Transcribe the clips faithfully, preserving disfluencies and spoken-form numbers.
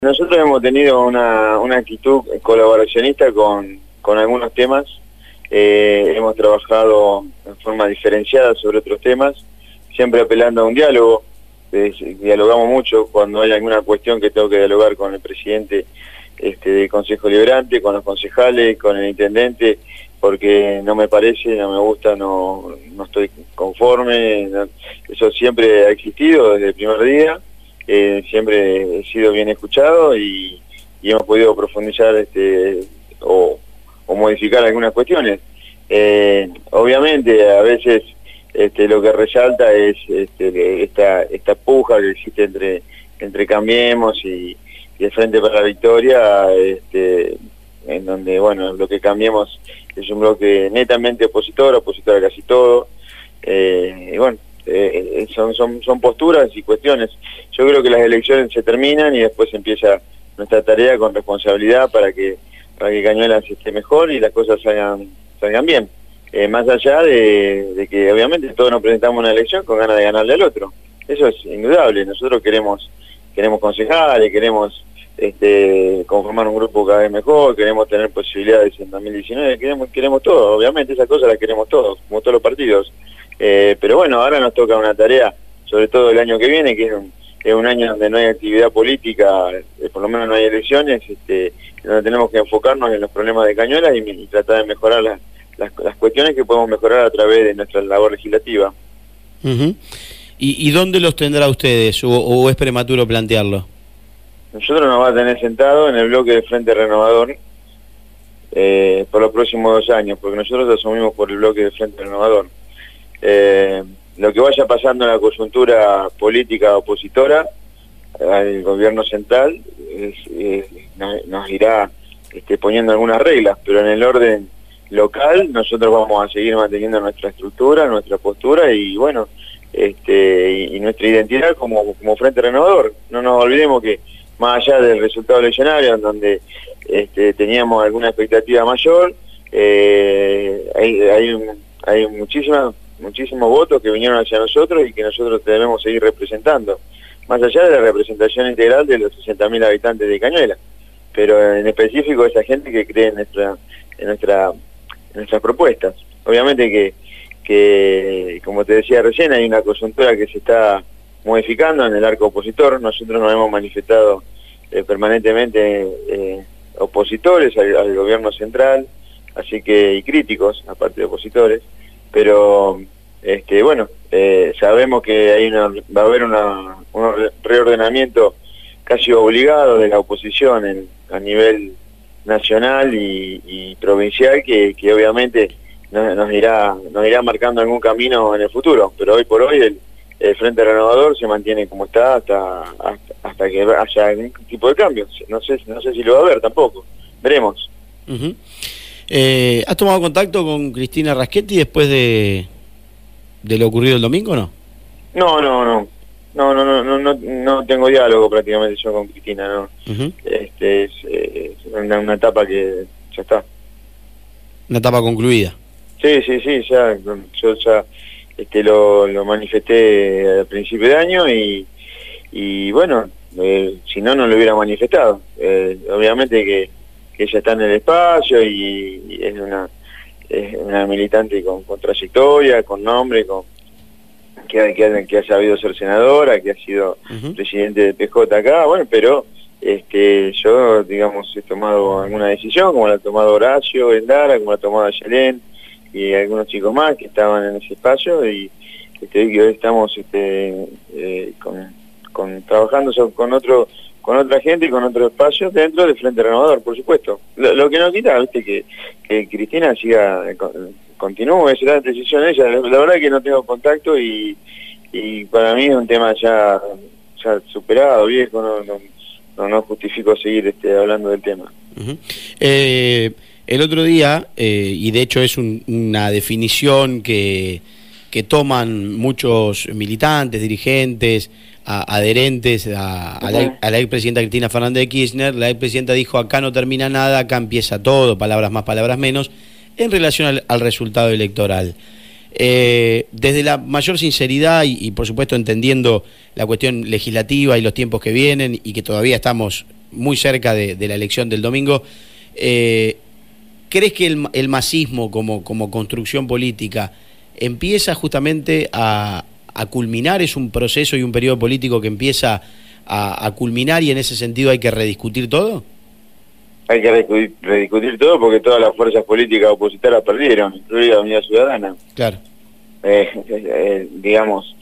Nosotros hemos tenido una, una actitud colaboracionista con, con algunos temas, eh, hemos trabajado en forma diferenciada sobre otros temas, siempre apelando a un diálogo, eh, dialogamos mucho cuando hay alguna cuestión que tengo que dialogar con el presidente este, del Consejo Liberante, con los concejales, con el intendente, porque no me parece, no me gusta, no, no estoy conforme, no, eso siempre ha existido desde el primer día. Eh, siempre he sido bien escuchado y, y hemos podido profundizar este, o, o modificar algunas cuestiones. Eh, obviamente a veces este, lo que resalta es este, esta, esta puja que existe entre, entre Cambiemos y, y el Frente para la Victoria, este, en donde bueno, lo que Cambiemos es un bloque netamente opositor, opositor a casi todo, eh, y bueno, Eh, son, son, son posturas y cuestiones. Yo creo que las elecciones se terminan y después empieza nuestra tarea con responsabilidad para que para que Cañuelas esté mejor y las cosas salgan, salgan bien. Eh, más allá de, de que obviamente todos nos presentamos una elección con ganas de ganarle al otro. Eso es indudable. Nosotros queremos queremos concejales, queremos este, conformar un grupo cada vez mejor, queremos tener posibilidades en dos mil diecinueve, queremos, queremos todo. Obviamente esas cosas las queremos todos, como todos los partidos. Eh, pero bueno, ahora nos toca una tarea, sobre todo el año que viene, que es un, es un año donde no hay actividad política, eh, por lo menos no hay elecciones, este, donde tenemos que enfocarnos en los problemas de Cañuelas y, y tratar de mejorar la, las, las cuestiones que podemos mejorar a través de nuestra labor legislativa. Uh-huh. ¿Y, ¿Y dónde los tendrá ustedes, o, o es prematuro plantearlo? Nosotros nos va a tener sentado en el bloque del Frente Renovador eh, por los próximos dos años, porque nosotros asumimos por el bloque del Frente Renovador. Eh, lo que vaya pasando en la coyuntura política opositora al gobierno central es, eh, nos, nos irá este, poniendo algunas reglas, pero en el orden local nosotros vamos a seguir manteniendo nuestra estructura, nuestra postura y bueno, este, y, y nuestra identidad como, como Frente Renovador. No nos olvidemos que más allá del resultado eleccionario, en donde este, teníamos alguna expectativa mayor, eh, hay, hay, un, hay muchísimas muchísimos votos que vinieron hacia nosotros y que nosotros debemos seguir representando, más allá de la representación integral de los sesenta mil habitantes de Cañuelas, pero en específico esa gente que cree en nuestra en nuestra en nuestras propuestas. Obviamente que, que, como te decía recién, hay una coyuntura que se está modificando en el arco opositor. Nosotros nos hemos manifestado eh, permanentemente eh, opositores al, al gobierno central, así que y críticos, aparte de opositores, pero este bueno, eh, sabemos que hay una, va a haber una, un reordenamiento casi obligado de la oposición en, a nivel nacional y, y provincial que, que obviamente nos, nos irá nos irá marcando algún camino en el futuro, pero hoy por hoy el, el Frente Renovador se mantiene como está hasta, hasta hasta que haya algún tipo de cambio. No sé no sé si lo va a haber tampoco, veremos. Uh-huh. Eh, ¿Has tomado contacto con Cristina Raschetti después de, de lo ocurrido el domingo o no? No, no, no. No, no, no, no, no, no tengo diálogo prácticamente yo con Cristina, no. Uh-huh. Este es, eh, es una, una etapa que ya está. Una etapa concluida. Sí, sí, sí, ya yo ya este lo, lo manifesté al principio de año y, y bueno, eh, si no, no lo hubiera manifestado. Eh, obviamente que que ella está en el espacio y, y es una es una militante con, con trayectoria, con nombre, con que ha, que, ha, que ha sabido ser senadora, que ha sido uh-huh. presidente de P J acá, bueno, pero este yo, digamos, he tomado alguna decisión, como la ha tomado Horacio Vendara, como la ha tomado Yelén y algunos chicos más que estaban en ese espacio y este, que hoy estamos este, eh, con, con trabajando con otro con otra gente y con otros espacios dentro del Frente Renovador, por supuesto. Lo, lo que no quita, viste, que, que Cristina siga, continúe, será la decisión de ella. La, la verdad es que no tengo contacto y, y para mí es un tema ya, ya superado, viejo, no, no, no, no justifico seguir este, hablando del tema. Uh-huh. eh, el otro día, eh, y de hecho es un, una definición que, que toman muchos militantes, dirigentes, A, adherentes a, a, la, a la expresidenta Cristina Fernández de Kirchner, la expresidenta dijo: acá no termina nada, acá empieza todo, palabras más, palabras menos, en relación al, al resultado electoral. Eh, desde la mayor sinceridad y, y por supuesto entendiendo la cuestión legislativa y los tiempos que vienen y que todavía estamos muy cerca de, de la elección del domingo. Eh, ¿Crees que el, el masismo como, como construcción política empieza justamente a, a culminar? ¿Es un proceso y un periodo político que empieza a, a culminar y en ese sentido hay que rediscutir todo? Hay que rediscutir, rediscutir todo porque todas las fuerzas políticas opositoras perdieron, incluida la Unidad Ciudadana. Claro. Eh, eh, digamos,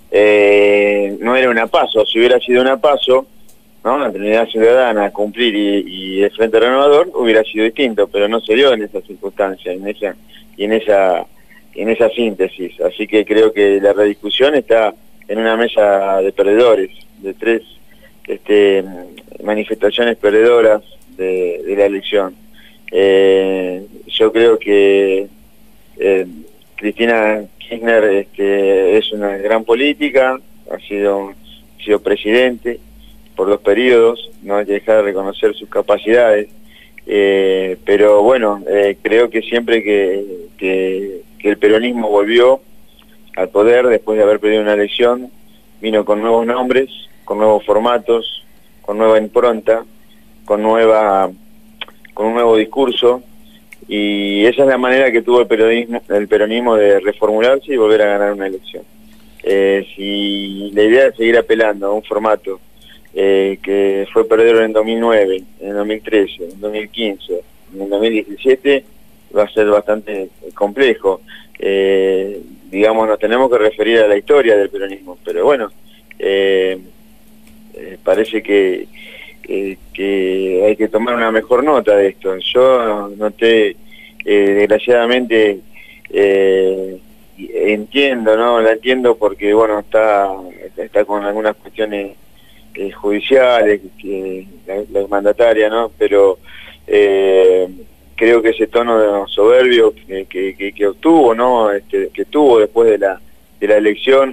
eh, no era una paso. Si hubiera sido una paso, ¿no?, la Unidad Ciudadana cumplir y, y el Frente Renovador, hubiera sido distinto, pero no se dio en esa circunstancia, en esa y en esa en esa síntesis. Así que creo que la rediscusión está en una mesa de perdedores, de tres este, manifestaciones perdedoras de, de la elección. Eh, yo creo que eh, Cristina Kirchner este, es una gran política, ha sido, ha sido presidente por dos periodos, no hay que dejar de reconocer sus capacidades, eh, pero bueno, eh, creo que siempre que, que, que el peronismo volvió al poder después de haber perdido una elección, vino con nuevos nombres, con nuevos formatos, con nueva impronta, con nueva con un nuevo discurso, y esa es la manera que tuvo el peronismo, el peronismo de reformularse y volver a ganar una elección. Eh, si la idea es seguir apelando a un formato eh, que fue perdedor en dos mil nueve, en dos mil trece, en dos mil quince, en dos mil diecisiete, va a ser bastante complejo. Eh, digamos, nos tenemos que referir a la historia del peronismo, pero bueno, eh, eh, parece que Eh, que hay que tomar una mejor nota de esto. Yo noté, eh, desgraciadamente, eh, entiendo, ¿no? La entiendo porque, bueno, está está con algunas cuestiones eh, judiciales, que la, la mandataria, ¿no? Pero eh, creo que ese tono soberbio que, que, que obtuvo, ¿no? Este, que tuvo después de la, de la elección,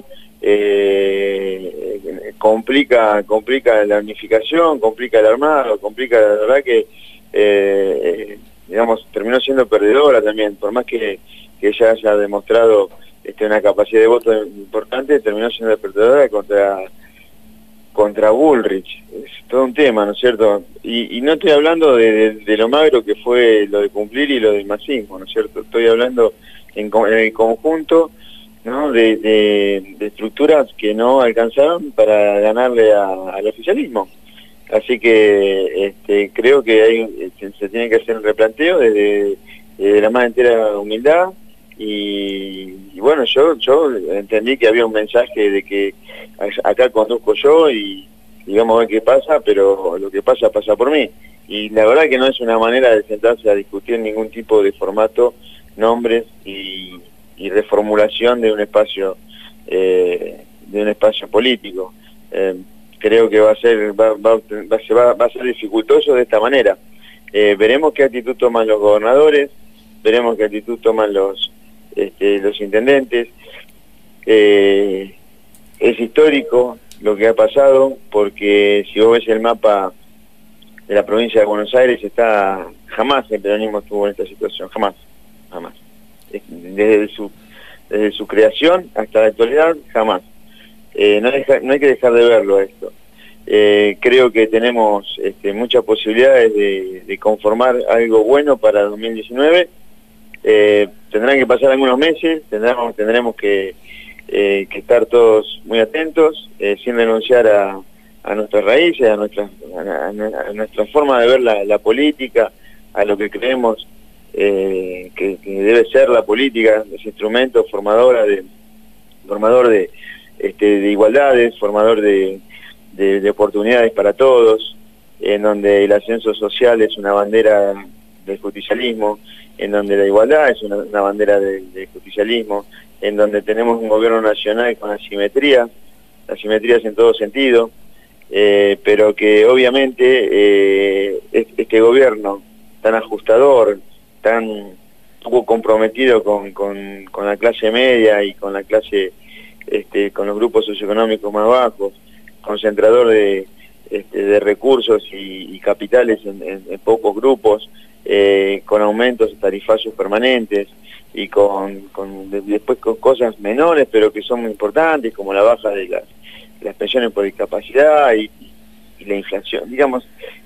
Eh, complica complica la unificación, complica el armado, complica, la verdad que eh, digamos, terminó siendo perdedora también, por más que, que ella haya demostrado este, una capacidad de voto importante, terminó siendo perdedora contra contra Bullrich. Es todo un tema, ¿no es cierto? Y, y no estoy hablando de, de, de lo magro que fue lo de cumplir y lo del masismo, ¿no es cierto? Estoy hablando en, en el conjunto, ¿no?, de, de, de estructuras que no alcanzaron para ganarle a, al oficialismo. Así que este, creo que hay, este, se tiene que hacer un replanteo desde, desde la más entera humildad y, y bueno, yo yo entendí que había un mensaje de que acá conduzco yo y, y vamos a ver qué pasa, pero lo que pasa pasa por mí. Y la verdad que no es una manera de sentarse a discutir ningún tipo de formato, nombres y y reformulación de un espacio eh, de un espacio político. Eh, creo que va a ser va, va, va, va a ser dificultoso de esta manera. Eh, veremos qué actitud toman los gobernadores, veremos qué actitud toman los este, los intendentes. Eh, es histórico lo que ha pasado, porque si vos ves el mapa de la provincia de Buenos Aires, está jamás el peronismo estuvo en esta situación, jamás, jamás. Desde su, desde su creación hasta la actualidad, jamás. Eh, no, deja, no hay que dejar de verlo esto. Eh, creo que tenemos este, muchas posibilidades de, de conformar algo bueno para dos mil diecinueve. Eh, tendrán que pasar algunos meses, tendremos, tendremos que, eh, que estar todos muy atentos, eh, sin renunciar a, a nuestras raíces, a nuestra, a, a nuestra forma de ver la, la política, a lo que creemos Eh, que, que debe ser la política, ese instrumento formadora de, formador de, este, de igualdades, formador de, de, de oportunidades para todos, en donde el ascenso social es una bandera del justicialismo, en donde la igualdad es una, una bandera del de justicialismo, en donde tenemos un gobierno nacional con asimetría, asimetrías en todo sentido, eh, pero que obviamente eh, este gobierno tan ajustador, tan poco comprometido con, con, con la clase media y con la clase, este, con los grupos socioeconómicos más bajos, concentrador de, este, de recursos y, y capitales en, en, en pocos grupos, eh, con aumentos tarifarios permanentes y con, con después con cosas menores pero que son muy importantes, como la baja de las, de las pensiones por discapacidad y, y la inflación. Digamos,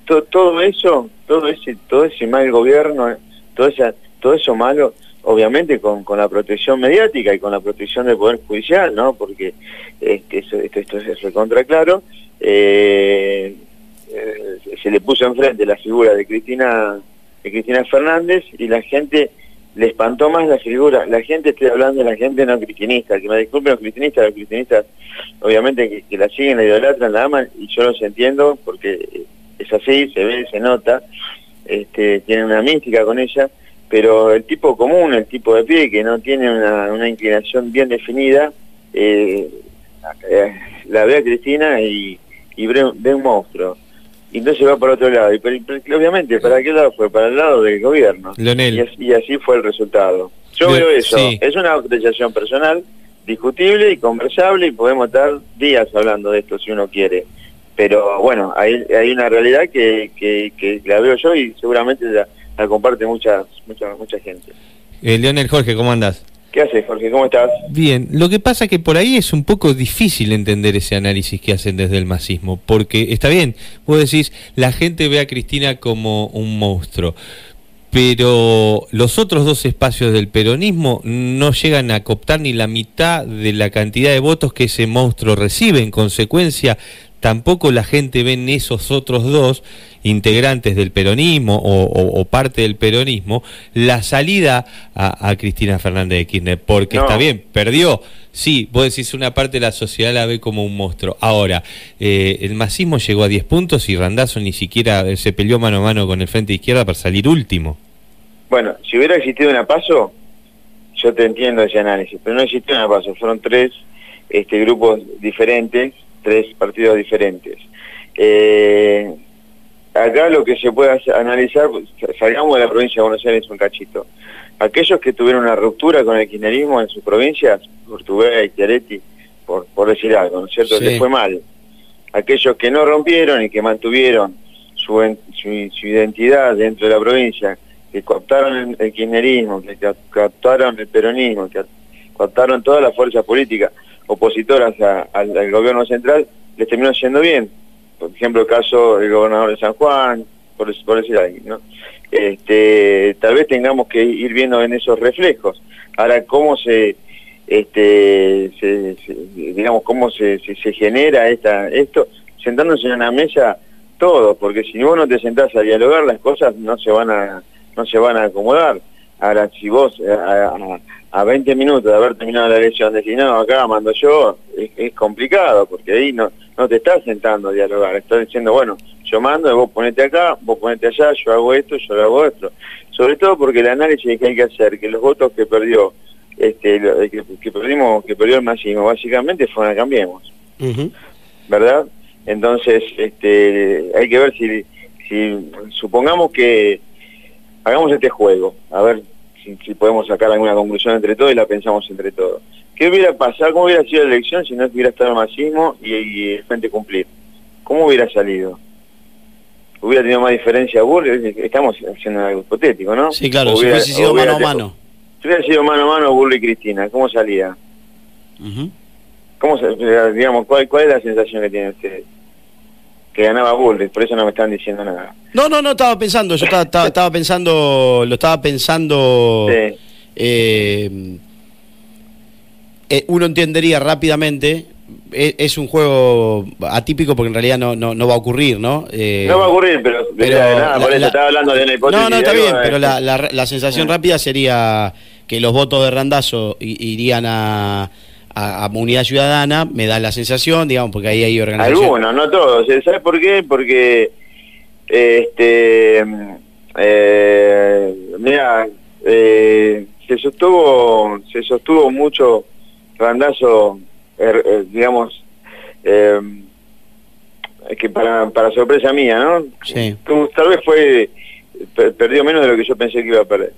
to, todo eso, todo ese, todo ese mal gobierno, todo esa, todo eso malo, obviamente con, con la protección mediática y con la protección del Poder Judicial, ¿no? Porque este, eso, esto, esto es recontra claro. Eh, eh, se le puso enfrente la figura de Cristina, de Cristina Fernández, y la gente le espantó más la figura. La gente, estoy hablando de la gente no cristinista, que me disculpen los cristinistas, los cristinistas obviamente que, que la siguen, la idolatran, la aman, y yo los entiendo porque es así, se ve, se nota, este, tienen una mística con ella, pero el tipo común, el tipo de pie, que no tiene una, una inclinación bien definida, eh, eh, la ve a Cristina y, y ve, ve un monstruo. Y entonces va para otro lado. Y, pero, pero, obviamente, ¿para qué lado fue? Para el lado del gobierno. Leonel. Y, así, y así fue el resultado. Yo Le veo eso. Sí. Es una apreciación personal, discutible y conversable, y podemos estar días hablando de esto si uno quiere. Pero bueno, hay, hay una realidad que, que, que la veo yo y seguramente la, la comparte mucha, mucha, mucha gente. Eh, Leonel, Jorge, ¿cómo andás? ¿Qué haces, Jorge? ¿Cómo estás? Bien, lo que pasa que por ahí es un poco difícil entender ese análisis que hacen desde el masismo, porque está bien, vos decís, la gente ve a Cristina como un monstruo, pero los otros dos espacios del peronismo no llegan a cooptar ni la mitad de la cantidad de votos que ese monstruo recibe. En consecuencia, tampoco la gente ve en esos otros dos integrantes del peronismo o, o, o parte del peronismo la salida a, a Cristina Fernández de Kirchner, porque no. Está bien, perdió, sí, vos decís una parte de la sociedad la ve como un monstruo. Ahora, eh, el masismo llegó a diez puntos y Randazzo ni siquiera se peleó mano a mano con el Frente de Izquierda para salir último. Bueno, si hubiera existido una PASO, yo te entiendo ese análisis, pero no existió una PASO, fueron tres este, grupos diferentes, tres partidos diferentes. Eh, acá lo que se puede hacer, analizar, salgamos de la provincia de Buenos Aires un cachito. Aquellos que tuvieron una ruptura con el kirchnerismo en sus provincias, Urtubey, Chiaretti, por, por decir algo, ¿no es cierto?, sí. Les fue mal. Aquellos que no rompieron y que mantuvieron su, su, su identidad dentro de la provincia, que cooptaron el kirchnerismo, que cooptaron el peronismo, que cooptaron todas las fuerzas políticas opositoras a, al, al gobierno central, les terminó yendo bien. Por ejemplo, el caso del gobernador de San Juan, por, por decir algo, ¿no? Este, tal vez tengamos que ir viendo en esos reflejos. Ahora, cómo se, este, se, se digamos, cómo se, se, se genera esta, esto, sentándose en una mesa todos, porque si vos no te sentás a dialogar, las cosas no se van a, no se van a acomodar. Ahora, si vos a, a, a veinte minutos de haber terminado la elección decís, no, acá mando yo, es, es complicado, porque ahí no, no te estás sentando a dialogar, estás diciendo, bueno, yo mando, vos ponete acá, vos ponete allá, yo hago esto, yo hago esto. Sobre todo porque el análisis que hay que hacer, que los votos que perdió, este, que, que perdimos, que perdió el masismo, básicamente fueron a Cambiemos, uh-huh. ¿verdad? Entonces, este, hay que ver si, si supongamos que hagamos este juego, a ver si, si podemos sacar alguna conclusión entre todos y la pensamos entre todos. ¿Qué hubiera pasado? ¿Cómo hubiera sido la elección si no hubiera estado el masismo y, y el Frente Cumplir? ¿Cómo hubiera salido? ¿Hubiera tenido más diferencia Burri? Estamos haciendo algo hipotético, ¿no? Sí, claro, hubiera, si hubiese sido hubiera, mano a mano. Si hubiera sido mano a mano Burri y Cristina, ¿cómo salía? Uh-huh. ¿Cómo se, digamos, cuál, cuál es la sensación que tienen ustedes? Que ganaba Bullrich, por eso no me están diciendo nada. No, no, no, estaba pensando, yo estaba, estaba, estaba pensando, lo estaba pensando, sí. eh, eh, uno entendería rápidamente, es, es un juego atípico porque en realidad no, no, no va a ocurrir, ¿no? Eh, no va a ocurrir, pero, pero de nada, la, por eso la, estaba hablando de una hipótesis. No, no, está bien, pero la, la, la sensación sí. rápida sería que los votos de Randazzo irían a... A, a Unidad Ciudadana, me da la sensación, digamos, porque ahí hay organización. Algunos, no todos. ¿Sabes por qué? Porque, este, eh, mira, eh, se sostuvo, se sostuvo mucho Randazzo, er, er, digamos, eh, que para, para sorpresa mía, ¿no? Sí. Tal vez fue, per, perdió menos de lo que yo pensé que iba a perder.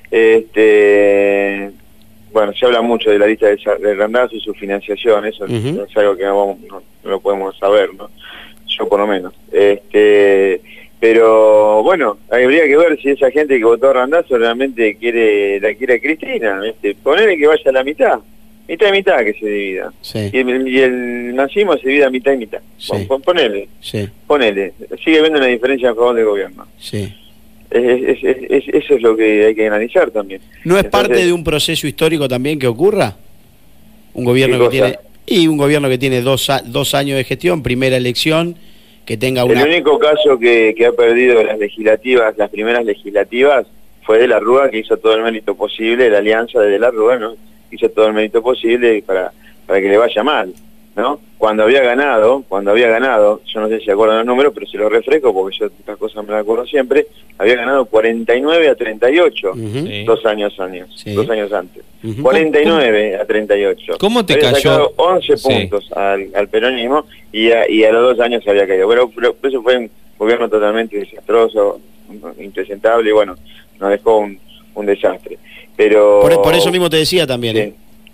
Este... Bueno, se habla mucho de la lista de, de Randazzo y su financiación, eso uh-huh. es algo que no, no, no lo podemos saber, ¿no? Yo por lo menos. Este, pero bueno, habría que ver si esa gente que votó a Randazzo realmente quiere la quiere a Cristina, este, ponerle que vaya a la mitad, mitad y mitad que se divida. Sí. Y, el, y el masismo se divide a mitad y mitad. Sí. Pon, ponele, Sí. ponele. Sigue habiendo una diferencia a favor del gobierno. Sí. Es, es, es, es, eso es lo que hay que analizar también. ¿No es Entonces, parte de un proceso histórico también que ocurra? Un gobierno ¿qué que cosa? tiene y un gobierno que tiene dos, a- dos años de gestión, primera elección, que tenga una... El único caso que, que ha perdido las legislativas, las primeras legislativas, fue de la Rúa, que hizo todo el mérito posible, la alianza de, de la Rúa, ¿no? Hizo todo el mérito posible para, para que le vaya mal, ¿no? Cuando había ganado, cuando había ganado, yo no sé si se acuerdan los números, pero se los refresco porque yo estas cosas me las acuerdo siempre, había ganado cuarenta y nueve a treinta y ocho, Ujú. Sí. dos años años, Sí. dos años antes. Ujú. cuarenta y nueve a treinta y ocho. ¿Cómo te Había cayó? sacado once Sí. puntos al, al peronismo y a, y a los dos años se había caído. Pero, pero eso fue un gobierno totalmente desastroso, impresentable, y bueno, nos dejó un, un desastre. Pero Por, por eso mismo te decía también, Sí. ¿eh?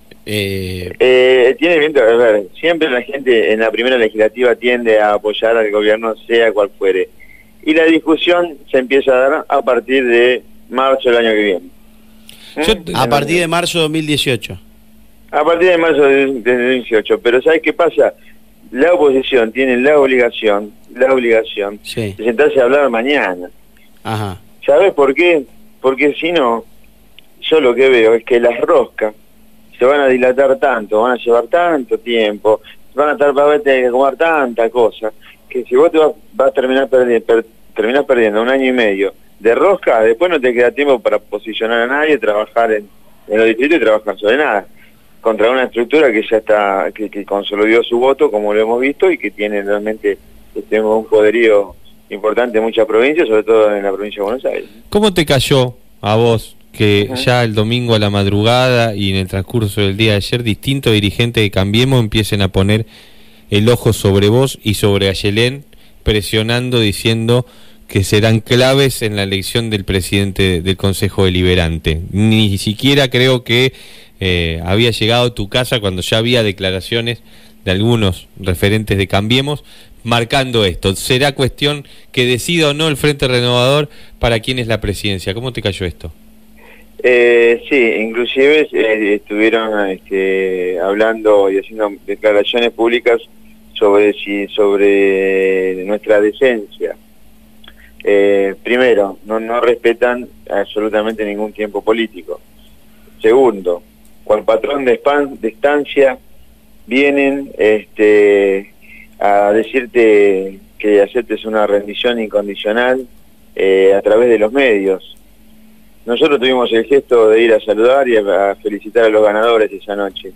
Eh, Eh, tiene viento, a ver, siempre la gente en la primera legislativa tiende a apoyar al gobierno, sea cual fuere. Y la discusión se empieza a dar a partir de marzo del año que viene. Yo- ¿Mm? a partir de marzo de dos mil dieciocho. A partir de marzo del del dieciocho. Pero ¿sabes qué pasa? La oposición tiene la obligación, la obligación Sí. de sentarse a hablar mañana. Ajá. ¿Sabes por qué? Porque si no, yo lo que veo es que las roscas se van a dilatar tanto, van a llevar tanto tiempo, van a estar para tener que comer tanta cosa, que si vos te vas, vas a terminar perdiendo, per, terminás perdiendo un año y medio de rosca, después no te queda tiempo para posicionar a nadie, trabajar en, en los distritos y trabajar sobre nada, contra una estructura que ya está, que, que consolidó su voto, como lo hemos visto, y que tiene realmente este, un poderío importante en muchas provincias, sobre todo en la provincia de Buenos Aires. ¿Cómo te cayó a vos que Ajá. ya el domingo a la madrugada y en el transcurso del día de ayer distintos dirigentes de Cambiemos empiecen a poner el ojo sobre vos y sobre Ayelén, presionando, diciendo que serán claves en la elección del presidente del Consejo Deliberante? Ni siquiera creo que eh, había llegado a tu casa cuando ya había declaraciones de algunos referentes de Cambiemos marcando esto. ¿Será cuestión que decida o no el Frente Renovador para quién es la presidencia? ¿Cómo te cayó esto? Eh, sí, inclusive eh, estuvieron este, hablando y haciendo declaraciones públicas sobre si sobre nuestra decencia. Eh, primero, no, no respetan absolutamente ningún tiempo político. Segundo, cual patrón de, span, de estancia vienen este, a decirte que aceptes una rendición incondicional eh, a través de los medios. Nosotros tuvimos el gesto de ir a saludar y a, a felicitar a los ganadores esa noche.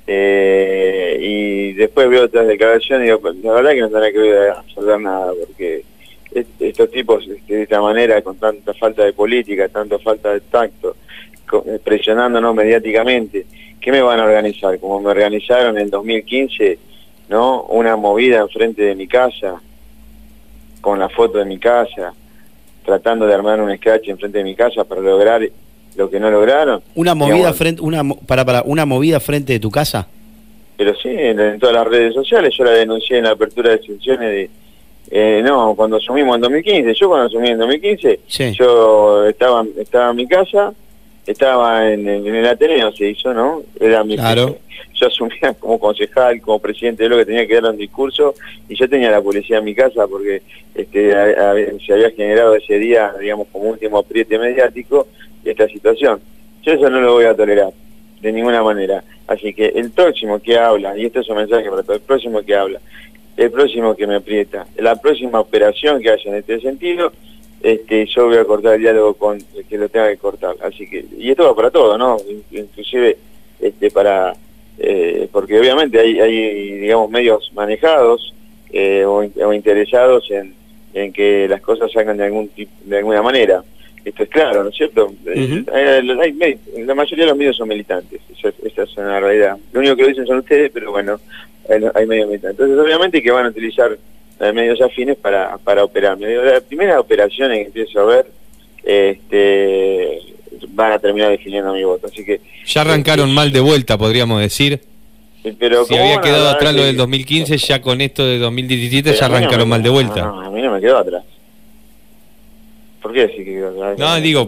Eh, y después veo otras declaraciones y digo, la verdad que no tendrá que ver a saludar nada, porque est estos tipos este, de esta manera, con tanta falta de política, tanta falta de tacto, con, presionándonos mediáticamente, ¿qué me van a organizar? Como me organizaron en el dos mil quince, ¿no? Una movida enfrente de mi casa, con la foto de mi casa, tratando de armar un scratch enfrente de mi casa para lograr lo que no lograron. Una movida Digamos, frente, una mo- para, para, una movida frente de tu casa. pero sí, en, en todas las redes sociales, yo la denuncié en la apertura de sesiones de, eh, no, cuando asumimos en dos mil quince, yo cuando asumí en dos mil quince, Sí. yo estaba, estaba en mi casa, estaba en, en el Ateneo, se hizo, ¿no? Era mi Claro. Yo asumía como concejal, como presidente de lo que tenía que dar un discurso, y yo tenía la policía en mi casa porque este, a, a, se había generado ese día, digamos, como último apriete mediático de esta situación. Yo eso no lo voy a tolerar, de ninguna manera. Así que el próximo que habla, y este es un mensaje para todo, el próximo que habla, el próximo que me aprieta, la próxima operación que haya en este sentido, este, yo voy a cortar el diálogo con el que lo tenga que cortar. Así que, y esto va para todo, ¿no? Inclusive este, para... Eh, porque obviamente hay, hay digamos, medios manejados eh, o, o interesados en, en que las cosas salgan de algún tipo, de alguna manera. Esto es claro, ¿no es cierto? Uh-huh. hay, hay, la mayoría de los medios son militantes, esa, esa es una realidad. Lo único que lo dicen son ustedes, pero bueno, hay, hay medios militantes. Entonces obviamente que van a utilizar eh, medios afines para, para operar. Las primeras operaciones que empiezo a ver, este... van a terminar definiendo mi voto, así que... Ya arrancaron eh, mal de vuelta, podríamos decir. Pero si había quedado atrás que... lo del dos mil quince, ya con esto de dos mil diecisiete pero ya arrancaron no me, mal de vuelta. No, no, a mí no me quedó atrás. ¿Por qué decir que quedó atrás? No, digo,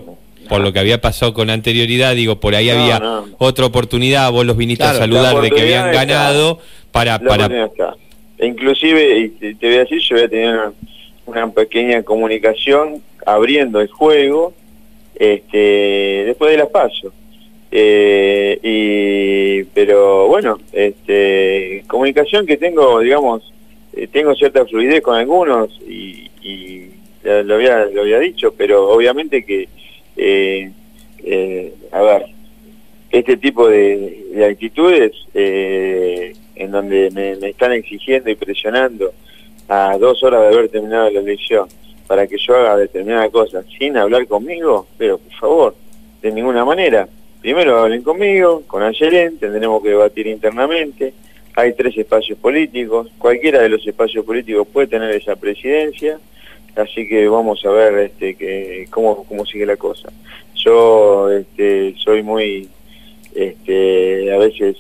por lo que había pasado con anterioridad, digo, por ahí no, había no. otra oportunidad, vos los viniste Claro, a saludar de que habían está. ganado, para... La para oportunidad está. E inclusive, y te, te voy a decir, yo voy a tener una, una pequeña comunicación abriendo el juego este, después de las PASO. Eh, y pero bueno, este, comunicación que tengo, digamos, eh, tengo cierta fluidez con algunos y, y lo había, lo había dicho, pero obviamente que, eh, eh, a ver, este tipo de, de actitudes eh, en donde me, me están exigiendo y presionando a dos horas de haber terminado la elección para que yo haga determinada cosa sin hablar conmigo, pero por favor, de ninguna manera. Primero hablen conmigo, con Ayelén, tendremos que debatir internamente. Hay tres espacios políticos, cualquiera de los espacios políticos puede tener esa presidencia, así que vamos a ver este, que, cómo, cómo sigue la cosa. Yo este, soy muy, este, a veces,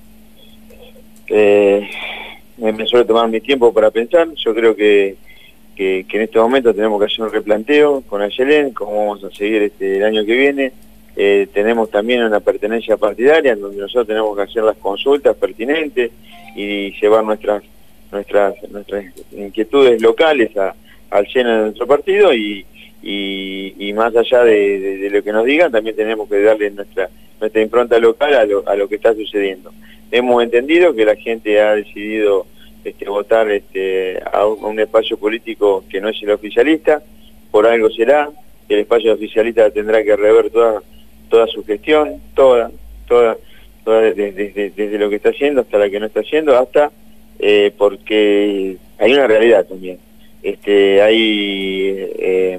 eh, me suele tomar mi tiempo para pensar. Yo creo que, que, que en este momento tenemos que hacer un replanteo con Ayelén, cómo vamos a seguir este, el año que viene. Eh, tenemos también una pertenencia partidaria en donde nosotros tenemos que hacer las consultas pertinentes y llevar nuestras nuestras nuestras inquietudes locales a, al seno de nuestro partido y, y, y más allá de, de, de lo que nos digan, también tenemos que darle nuestra nuestra impronta local a lo, a lo que está sucediendo. Hemos entendido que la gente ha decidido este, votar este, a, un, a un espacio político que no es el oficialista, por algo será, que el espacio oficialista tendrá que rever toda toda su gestión, toda, toda, toda desde, desde, desde lo que está haciendo hasta la que no está haciendo, hasta eh, porque hay una realidad también. Este, hay eh,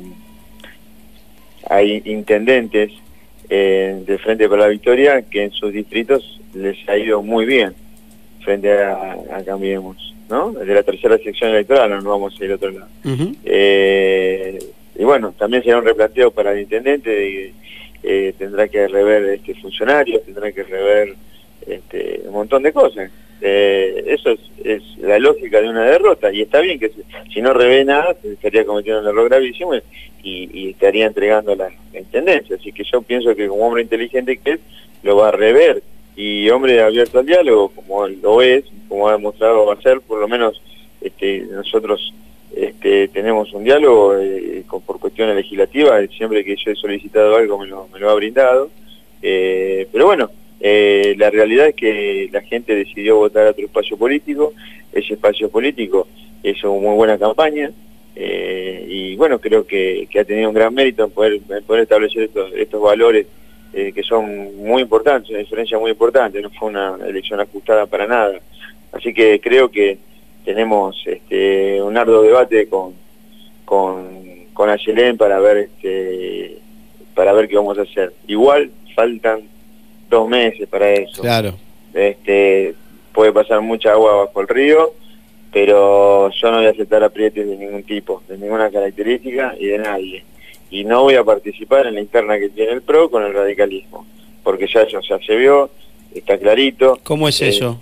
hay intendentes eh, de Frente para la Victoria que en sus distritos les ha ido muy bien frente a, a Cambiemos, ¿no? De la tercera sección electoral, no nos vamos a ir al otro lado. Uh-huh. eh, y bueno, también será un replanteo para el intendente de, Eh, tendrá que rever este funcionarios, tendrá que rever este, un montón de cosas. Eh, eso es, es la lógica de una derrota, y está bien que se, si no revé nada, se estaría cometiendo un error gravísimo y, y estaría entregando la, la intendencia. Así que yo pienso que como hombre inteligente que es, lo va a rever, y hombre abierto al diálogo, como lo es, como ha demostrado va a ser, por lo menos este, nosotros Este, tenemos un diálogo eh, con, por cuestiones legislativas, siempre que yo he solicitado algo me lo, me lo ha brindado, eh, pero bueno, eh, la realidad es que la gente decidió votar a otro espacio político, ese espacio político hizo una muy buena campaña, eh, y bueno, creo que, que ha tenido un gran mérito en poder, en poder establecer estos, estos valores eh, que son muy importantes, una diferencia muy importante, no fue una elección ajustada para nada, así que creo que tenemos este, un arduo debate con con, con Ayelén para ver este, para ver qué vamos a hacer. Igual faltan dos meses para eso. Claro. Este, puede pasar mucha agua bajo el río, pero yo no voy a aceptar aprietes de ningún tipo, de ninguna característica y de nadie. Y no voy a participar en la interna que tiene el P R O con el radicalismo, porque ya eso ya se vio, está clarito. ¿Cómo es eh, eso?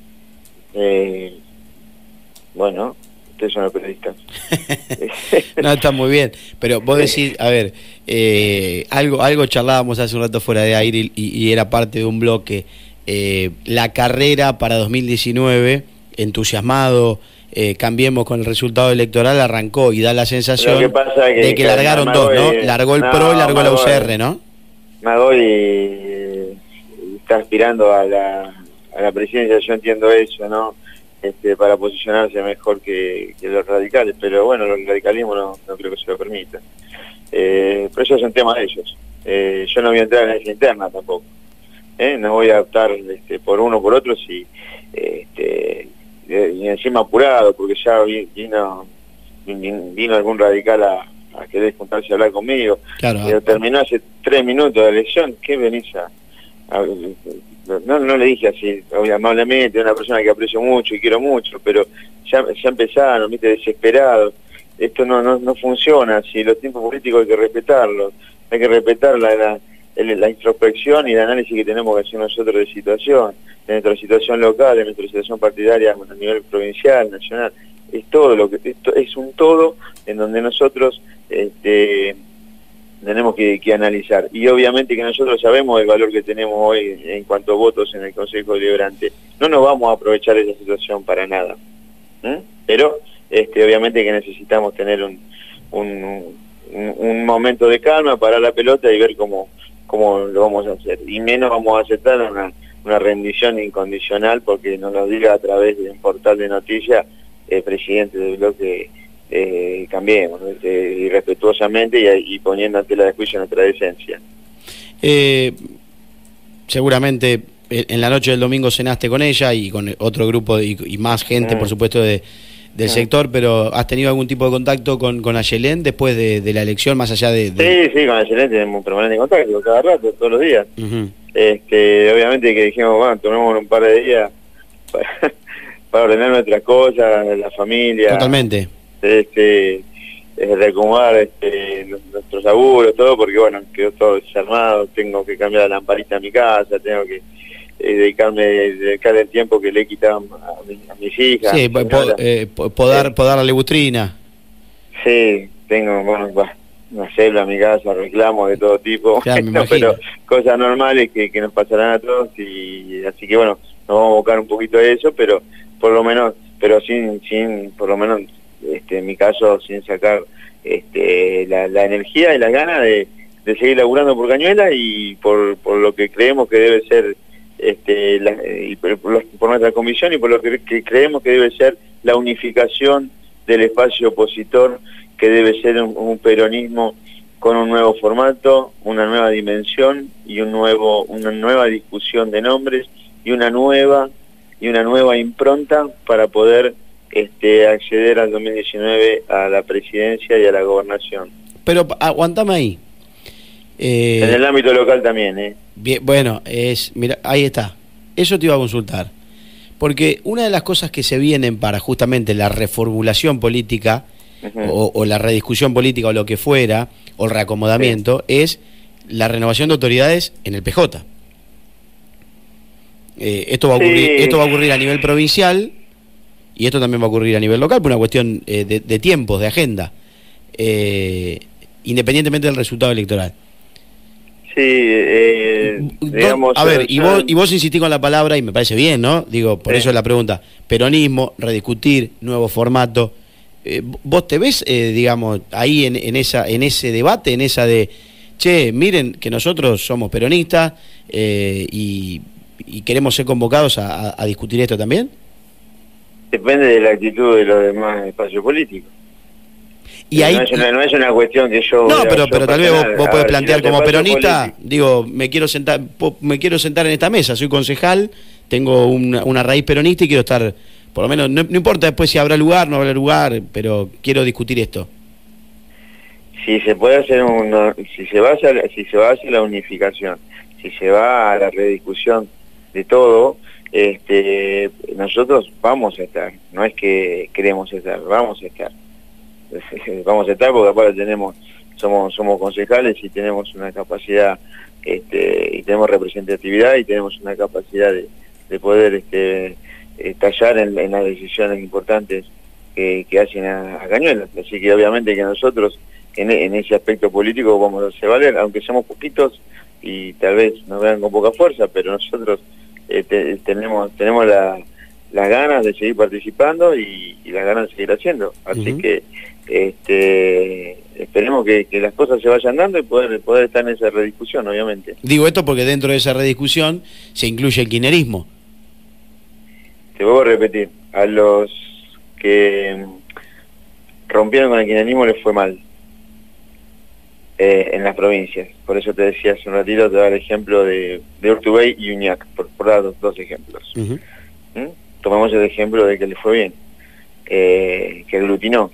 Eh, Bueno, ustedes son los periodistas. No, está muy bien. Pero vos decís, a ver, eh, algo algo charlábamos hace un rato fuera de aire y, y era parte de un bloque. Eh, la carrera para dos mil diecinueve, entusiasmado, eh, cambiemos con el resultado electoral, arrancó y da la sensación que pasa que, de que, que largaron dos, ¿no? Largó el no, P R O y largó Magoi, la U C R, ¿no? Magoi eh, está aspirando a la, a la presidencia, yo entiendo eso, ¿no? Este, para posicionarse mejor que, que los radicales, pero bueno, el radicalismo no, no creo que se lo permita. Eh, pero eso es un tema de ellos. Eh, yo no voy a entrar en esa interna tampoco. ¿Eh? No voy a optar este, por uno o por otro, si, este, y encima apurado, porque ya vino, vino algún radical a, a querer juntarse a hablar conmigo. Claro. Pero terminó hace tres minutos de elección, ¿qué venís a...? a No, no le dije así, amablemente, una persona que aprecio mucho y quiero mucho, pero ya, ya empezaron, viste, desesperados. Esto no, no, no funciona así, los tiempos políticos hay que respetarlos, hay que respetar la, la, la introspección y el análisis que tenemos que hacer nosotros de situación, de nuestra situación local, de nuestra situación partidaria a nivel provincial, nacional. Es todo lo que, esto es un todo en donde nosotros este, tenemos que, que analizar. Y obviamente que nosotros sabemos el valor que tenemos hoy en cuanto a votos en el Consejo Deliberante. No nos vamos a aprovechar de esa situación para nada. ¿Mm? Pero este, obviamente que necesitamos tener un, un, un, un momento de calma, parar la pelota y ver cómo, cómo lo vamos a hacer. Y menos vamos a aceptar una, una rendición incondicional porque nos lo diga a través de un portal de noticias el presidente del bloque. Eh, cambiemos, ¿no? este, irrespetuosamente y, y poniendo ante la desjuicio nuestra decencia. Eh, seguramente en la noche del domingo cenaste con ella y con otro grupo y, y más gente, mm. por supuesto, de, del mm. sector, pero ¿has tenido algún tipo de contacto con, con Ayelén después de, de la elección, más allá de...? de... Sí, sí, con Ayelén tenemos un permanente contacto, cada rato, todos los días. Uh-huh. este, obviamente que dijimos, bueno, tomemos un par de días para, para ordenar nuestras cosas, la familia. Totalmente. Este, eh, reacomodar este, nuestros abuelos, todo, porque bueno, quedó todo desarmado, tengo que cambiar la lamparita en mi casa, tengo que eh, dedicarme, dedicar el tiempo que le he quitado a, mi, a mis hijas. Sí, po, eh, podar, eh, podar la lebustrina. Sí, tengo, bueno, una selva en mi casa, reclamos de todo tipo, claro, no, pero cosas normales que, que nos pasarán a todos, y así que bueno, nos vamos a abocar un poquito de eso, pero por lo menos, pero sin, sin, por lo menos, Este, en mi caso, sin sacar este, la, la energía y las ganas de, de seguir laburando por Cañuelas y por, por lo que creemos que debe ser, este, la, y por, por nuestra comisión y por lo que, que creemos que debe ser la unificación del espacio opositor, que debe ser un, un peronismo con un nuevo formato, una nueva dimensión y un nuevo, una nueva discusión de nombres y una nueva, y una nueva impronta para poder Este, acceder al dos mil diecinueve a la presidencia y a la gobernación. Pero aguantame ahí. Eh, en el ámbito local también, ¿eh? Bien, bueno, es, mira, ahí está. Eso te iba a consultar. Porque una de las cosas que se vienen para justamente la reformulación política, uh-huh. o, o la rediscusión política o lo que fuera, o el reacomodamiento, sí. es la renovación de autoridades en el P J. Eh, esto va a ocurrir, sí. esto va a ocurrir a nivel provincial. Y esto también va a ocurrir a nivel local por una cuestión eh, de, de tiempos, de agenda, eh, independientemente del resultado electoral. Sí, eh, digamos... A ver, y vos, y vos insistís con la palabra, y me parece bien, ¿no? Digo, por sí. eso es la pregunta. Peronismo, rediscutir, nuevo formato. Eh, ¿Vos te ves, eh, digamos, ahí en, en, esa, en ese debate, en esa de, che, miren que nosotros somos peronistas eh, y, y queremos ser convocados a, a, a discutir esto también? Depende de la actitud de los demás espacios políticos. Y ahí, no, es una, no es una cuestión que yo... No, pero, pero tal vez vos, vos podés plantear si como peronista, político. digo, me quiero sentar me quiero sentar en esta mesa, soy concejal, tengo una, una raíz peronista y quiero estar, por lo menos, no, no importa después si habrá lugar, no habrá lugar, pero quiero discutir esto. Si se puede hacer una, si se va a hacer, si se va a hacer la unificación, si se va a la rediscusión de todo... Este, nosotros vamos a estar, no es que queremos estar, vamos a estar, vamos a estar porque aparte tenemos, somos somos concejales y tenemos una capacidad, este, y tenemos representatividad y tenemos una capacidad de, de poder este, eh, tallar en, en las decisiones importantes que, que hacen a, a Cañuelas, así que obviamente que nosotros en, en ese aspecto político vamos a hacer valer, aunque somos poquitos y tal vez nos vean con poca fuerza, pero nosotros Eh, te, tenemos tenemos la, las ganas de seguir participando y, y las ganas de seguir haciendo, así uh-huh. que este esperemos que, que las cosas se vayan dando y poder poder estar en esa rediscusión, obviamente. Digo esto porque dentro de esa rediscusión se incluye el kirchnerismo. Te vuelvo a repetir, a los que rompieron con el kirchnerismo les fue mal Eh, en las provincias, por eso te decía hace un ratito, te voy a dar el ejemplo de, de Urtubey y Uñac, por, por dar dos, dos ejemplos. Uh-huh. ¿Mm? Tomamos el ejemplo de que le fue bien, eh, que aglutinó,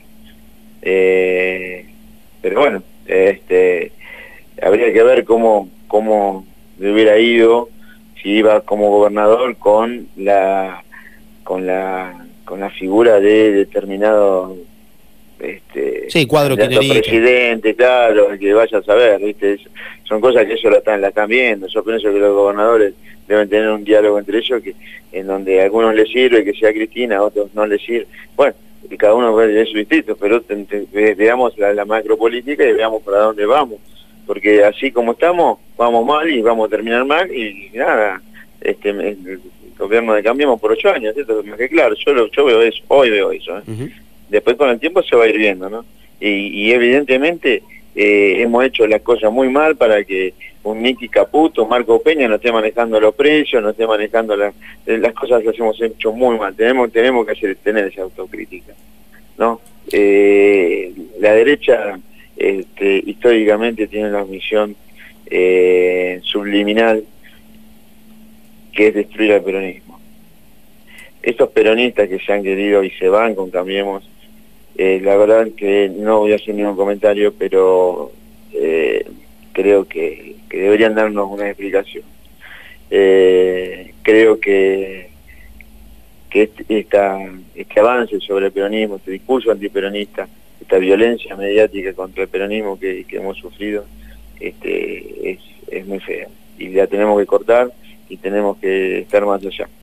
eh, pero bueno, este, habría que ver cómo, cómo le hubiera ido si iba como gobernador con la, con la, con la figura de determinado este sí, cuadro presidente, claro, que vaya a saber, ¿viste? Son cosas que ellos la están, la están viendo. Yo pienso que los gobernadores deben tener un diálogo entre ellos que en donde a algunos les sirve que sea Cristina, a otros no les sirve. Bueno, y cada uno ve su distrito, pero te, te, veamos la, la macropolítica y veamos para dónde vamos. porque así como estamos, vamos mal y vamos a terminar mal, y nada, este el gobierno de Cambiemos por ocho años, ¿cierto? Más que claro, yo, lo, yo veo eso, hoy veo eso, ¿eh? Uh-huh. Después con el tiempo se va a ir viendo, ¿no? Y, y evidentemente eh, hemos hecho las cosas muy mal para que un Nicky Caputo, Marco Peña no esté manejando los precios, no esté manejando la, las cosas que hemos hecho muy mal. Tenemos tenemos que hacer, tener esa autocrítica, ¿no? Eh, la derecha este, históricamente tiene una misión eh, subliminal, que es destruir al peronismo. Estos peronistas que se han querido y se van con Cambiemos, eh, la verdad que no voy a hacer ningún comentario, pero eh, creo que, que deberían darnos una explicación. Eh, creo que, que este, esta, este avance sobre el peronismo, este discurso antiperonista, esta violencia mediática contra el peronismo que, que hemos sufrido, este, es, es muy fea. Y la tenemos que cortar y tenemos que estar más allá.